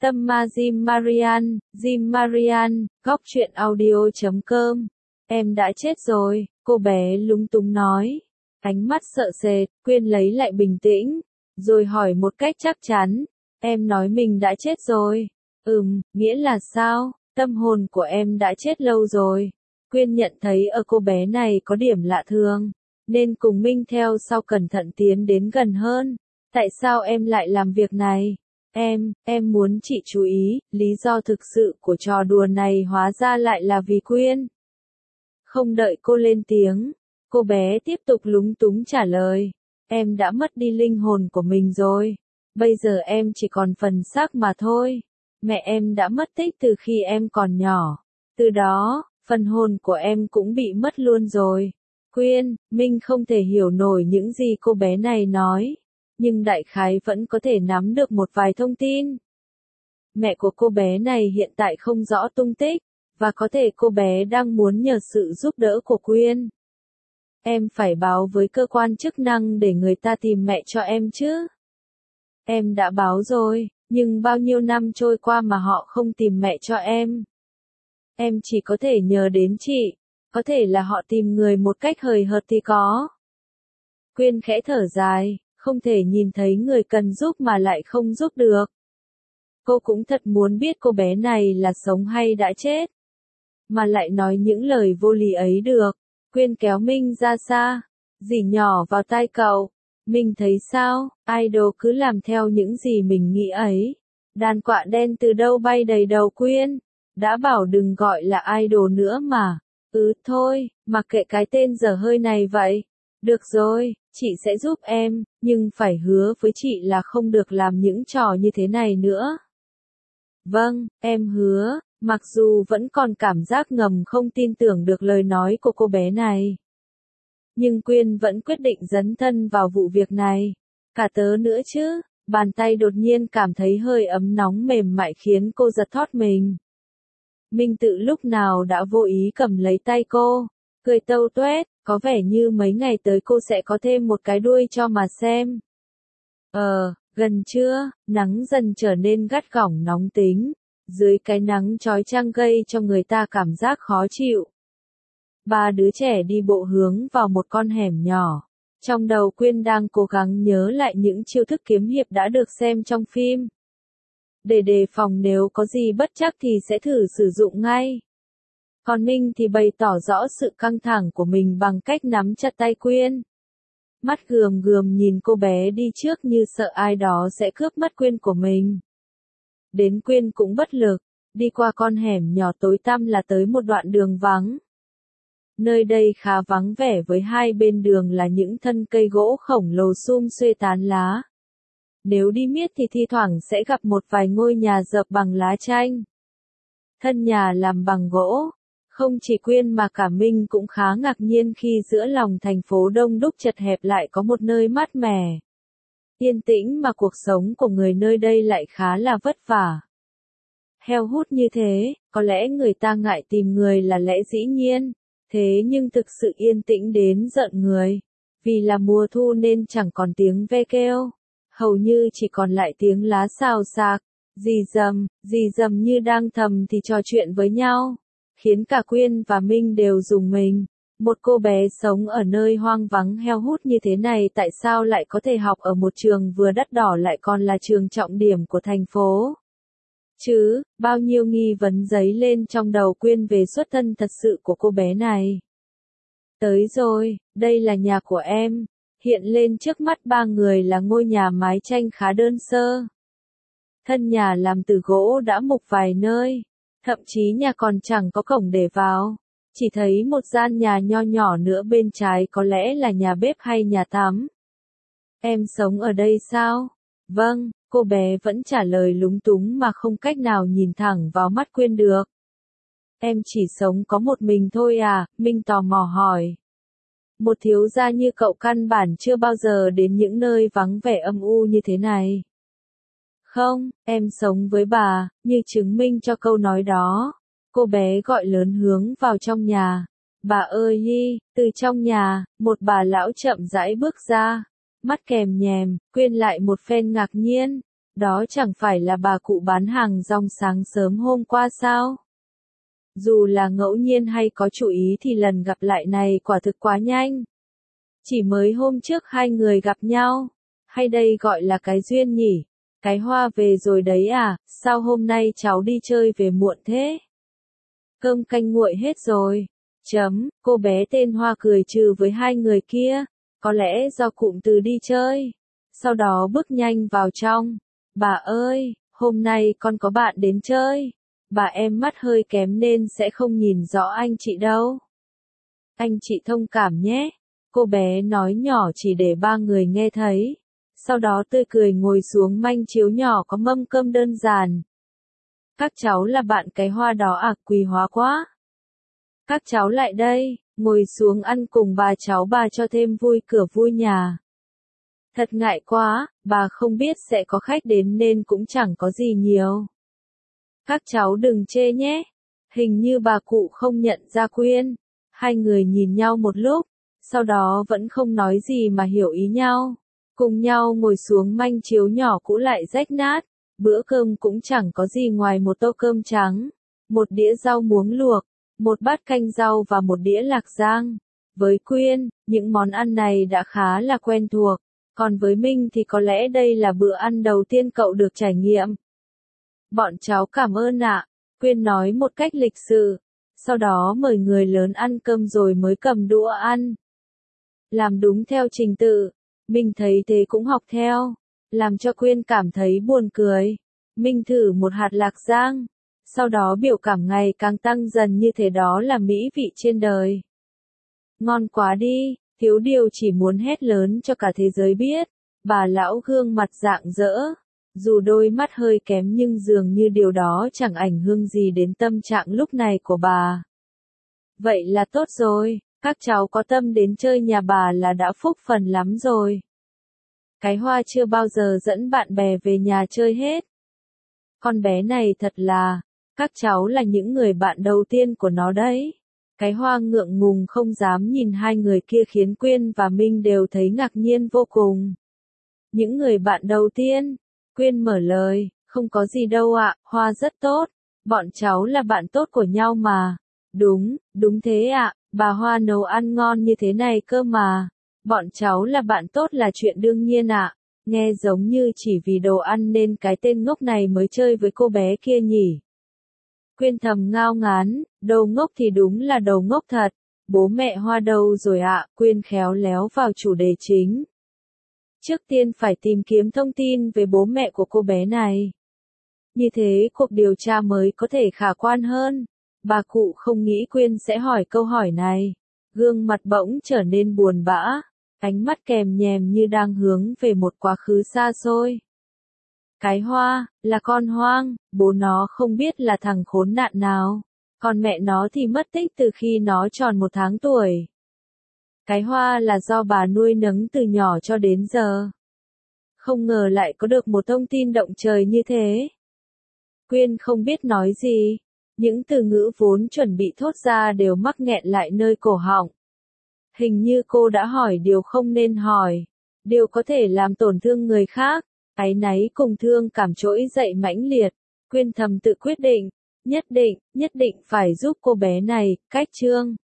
Tâm Ma Jim Marian, góc truyện audio.com. Em đã chết rồi, cô bé lúng túng nói. Ánh mắt sợ sệt, Quyên lấy lại bình tĩnh, rồi hỏi một cách chắc chắn. Em nói mình đã chết rồi. Nghĩa là sao? Tâm hồn của em đã chết lâu rồi. Quyên nhận thấy ở cô bé này có điểm lạ thường, nên cùng Minh theo sau cẩn thận tiến đến gần hơn. Tại sao em lại làm việc này? Em muốn chị chú ý, lý do thực sự của trò đùa này hóa ra lại là vì Quyên. Không đợi cô lên tiếng, cô bé tiếp tục lúng túng trả lời. Em đã mất đi linh hồn của mình rồi. Bây giờ em chỉ còn phần xác mà thôi. Mẹ em đã mất tích từ khi em còn nhỏ. Từ đó, phần hồn của em cũng bị mất luôn rồi. Quyên, Minh không thể hiểu nổi những gì cô bé này nói, nhưng đại khái vẫn có thể nắm được một vài thông tin. Mẹ của cô bé này hiện tại không rõ tung tích, và có thể cô bé đang muốn nhờ sự giúp đỡ của Quyên. Em phải báo với cơ quan chức năng để người ta tìm mẹ cho em chứ. Em đã báo rồi, nhưng bao nhiêu năm trôi qua mà họ không tìm mẹ cho em. Em chỉ có thể nhờ đến chị, có thể là họ tìm người một cách hời hợt thì có. Quyên khẽ thở dài, không thể nhìn thấy người cần giúp mà lại không giúp được. Cô cũng thật muốn biết cô bé này là sống hay đã chết, mà lại nói những lời vô lý ấy được. Quyên kéo Minh ra xa, rỉ nhỏ vào tai cậu. Minh thấy sao, idol cứ làm theo những gì mình nghĩ ấy. Đàn quạ đen từ đâu bay đầy đầu Quyên. Đã bảo đừng gọi là idol nữa mà. Thôi, mặc kệ cái tên dở hơi này vậy. Được rồi, chị sẽ giúp em, nhưng phải hứa với chị là không được làm những trò như thế này nữa. Vâng, em hứa, mặc dù vẫn còn cảm giác ngầm không tin tưởng được lời nói của cô bé này. Nhưng Quyên vẫn quyết định dấn thân vào vụ việc này. Cả tớ nữa chứ, bàn tay đột nhiên cảm thấy hơi ấm nóng mềm mại khiến cô giật thót mình. Minh Tự lúc nào đã vô ý cầm lấy tay cô, cười tâu tuét, có vẻ như mấy ngày tới cô sẽ có thêm một cái đuôi cho mà xem. Gần trưa, nắng dần trở nên gắt gỏng nóng tính, dưới cái nắng chói chang gây cho người ta cảm giác khó chịu. Ba đứa trẻ đi bộ hướng vào một con hẻm nhỏ. Trong đầu Quyên đang cố gắng nhớ lại những chiêu thức kiếm hiệp đã được xem trong phim. Để đề phòng nếu có gì bất trắc thì sẽ thử sử dụng ngay. Còn Minh thì bày tỏ rõ sự căng thẳng của mình bằng cách nắm chặt tay Quyên. Mắt gườm gườm nhìn cô bé đi trước như sợ ai đó sẽ cướp mất Quyên của mình. Đến Quyên cũng bất lực, đi qua con hẻm nhỏ tối tăm là tới một đoạn đường vắng. Nơi đây khá vắng vẻ với hai bên đường là những thân cây gỗ khổng lồ sum xuê tán lá. Nếu đi miết thì thi thoảng sẽ gặp một vài ngôi nhà dợp bằng lá chanh. Thân nhà làm bằng gỗ. Không chỉ Quyên mà cả Minh cũng khá ngạc nhiên khi giữa lòng thành phố đông đúc chật hẹp lại có một nơi mát mẻ, yên tĩnh mà cuộc sống của người nơi đây lại khá là vất vả. Heo hút như thế, có lẽ người ta ngại tìm người là lẽ dĩ nhiên, thế nhưng thực sự yên tĩnh đến giận người. Vì là mùa thu nên chẳng còn tiếng ve kêu, hầu như chỉ còn lại tiếng lá xào xạc, rì rầm như đang thầm thì trò chuyện với nhau. Khiến cả Quyên và Minh đều rùng mình. Một cô bé sống ở nơi hoang vắng heo hút như thế này tại sao lại có thể học ở một trường vừa đắt đỏ lại còn là trường trọng điểm của thành phố? Bao nhiêu nghi vấn dấy lên trong đầu Quyên về xuất thân thật sự của cô bé này. Tới rồi, đây là nhà của em. Hiện lên trước mắt ba người là ngôi nhà mái tranh khá đơn sơ. Thân nhà làm từ gỗ đã mục vài nơi. Thậm chí nhà còn chẳng có cổng để vào. Chỉ thấy một gian nhà nho nhỏ nữa bên trái có lẽ là nhà bếp hay nhà tắm. Em sống ở đây sao? Vâng, cô bé vẫn trả lời lúng túng mà không cách nào nhìn thẳng vào mắt Quyên được. Em chỉ sống có một mình thôi à? Minh tò mò hỏi. Một thiếu gia như cậu căn bản chưa bao giờ đến những nơi vắng vẻ âm u như thế này. Không, em sống với bà, như chứng minh cho câu nói đó. Cô bé gọi lớn hướng vào trong nhà. Bà ơi hi, từ trong nhà, một bà lão chậm rãi bước ra. Mắt kèm nhèm, Quyên lại một phen ngạc nhiên. Đó chẳng phải là bà cụ bán hàng rong sáng sớm hôm qua sao? Dù là ngẫu nhiên hay có chủ ý thì lần gặp lại này quả thực quá nhanh. Chỉ mới hôm trước hai người gặp nhau. Hay đây gọi là cái duyên nhỉ? Cái Hoa về rồi đấy à, sao hôm nay cháu đi chơi về muộn thế? Cơm canh nguội hết rồi. Cô bé tên Hoa cười trừ với hai người kia. Có lẽ do cụm từ đi chơi. Sau đó bước nhanh vào trong. Bà ơi, hôm nay con có bạn đến chơi. Bà em mắt hơi kém nên sẽ không nhìn rõ anh chị đâu. Anh chị thông cảm nhé. Cô bé nói nhỏ chỉ để ba người nghe thấy. Sau đó tươi cười ngồi xuống manh chiếu nhỏ có mâm cơm đơn giản. Các cháu là bạn cái Hoa đó à, quý hóa quá. Các cháu lại đây, ngồi xuống ăn cùng bà cho thêm vui cửa vui nhà. Thật ngại quá, bà không biết sẽ có khách đến nên cũng chẳng có gì nhiều. Các cháu đừng chê nhé. Hình như bà cụ không nhận ra Quyên. Hai người nhìn nhau một lúc, sau đó vẫn không nói gì mà hiểu ý nhau. Cùng nhau ngồi xuống manh chiếu nhỏ cũ lại rách nát. Bữa cơm cũng chẳng có gì ngoài một tô cơm trắng, một đĩa rau muống luộc, một bát canh rau và một đĩa lạc rang. Với Quyên, những món ăn này đã khá là quen thuộc. Còn với Minh thì có lẽ đây là bữa ăn đầu tiên cậu được trải nghiệm. Bọn cháu cảm ơn ạ, Quyên nói một cách lịch sự. Sau đó mời người lớn ăn cơm rồi mới cầm đũa ăn. Làm đúng theo trình tự. Minh thấy thế cũng học theo. Làm cho Quyên cảm thấy buồn cười. Minh thử một hạt lạc rang. Sau đó biểu cảm ngày càng tăng dần như thế đó là mỹ vị trên đời. Ngon quá đi, thiếu điều chỉ muốn hét lớn cho cả thế giới biết. Bà lão gương mặt rạng rỡ. Dù đôi mắt hơi kém nhưng dường như điều đó chẳng ảnh hưởng gì đến tâm trạng lúc này của bà. Vậy là tốt rồi, các cháu có tâm đến chơi nhà bà là đã phúc phần lắm rồi. Cái Hoa chưa bao giờ dẫn bạn bè về nhà chơi hết. Con bé này thật là, các cháu là những người bạn đầu tiên của nó đấy. Cái Hoa ngượng ngùng không dám nhìn hai người kia khiến Quyên và Minh đều thấy ngạc nhiên vô cùng. Những người bạn đầu tiên, Quyên mở lời, không có gì đâu ạ, Hoa rất tốt. Bọn cháu là bạn tốt của nhau mà. Đúng thế ạ, bà Hoa nấu ăn ngon như thế này cơ mà. Bọn cháu là bạn tốt là chuyện đương nhiên ạ. Nghe giống như chỉ vì đồ ăn nên cái tên ngốc này mới chơi với cô bé kia nhỉ. Quyên thầm ngao ngán, đầu ngốc thì đúng là đầu ngốc thật. Bố mẹ Hoa đâu rồi ạ? Quyên khéo léo vào chủ đề chính. Trước tiên phải tìm kiếm thông tin về bố mẹ của cô bé này. Như thế cuộc điều tra mới có thể khả quan hơn. Bà cụ không nghĩ Quyên sẽ hỏi câu hỏi này. Gương mặt bỗng trở nên buồn bã. Ánh mắt kèm nhèm như đang hướng về một quá khứ xa xôi. Cái Hoa, là con hoang, bố nó không biết là thằng khốn nạn nào. Còn mẹ nó thì mất tích từ khi nó tròn 1 tháng tuổi. Cái Hoa là do bà nuôi nấng từ nhỏ cho đến giờ. Không ngờ lại có được một thông tin động trời như thế. Quyên không biết nói gì. Những từ ngữ vốn chuẩn bị thốt ra đều mắc nghẹn lại nơi cổ họng. Hình như cô đã hỏi điều không nên hỏi. Điều có thể làm tổn thương người khác. Áy náy cùng thương cảm trỗi dậy mãnh liệt. Quyên thầm tự quyết định. Nhất định phải giúp cô bé này, cách chương.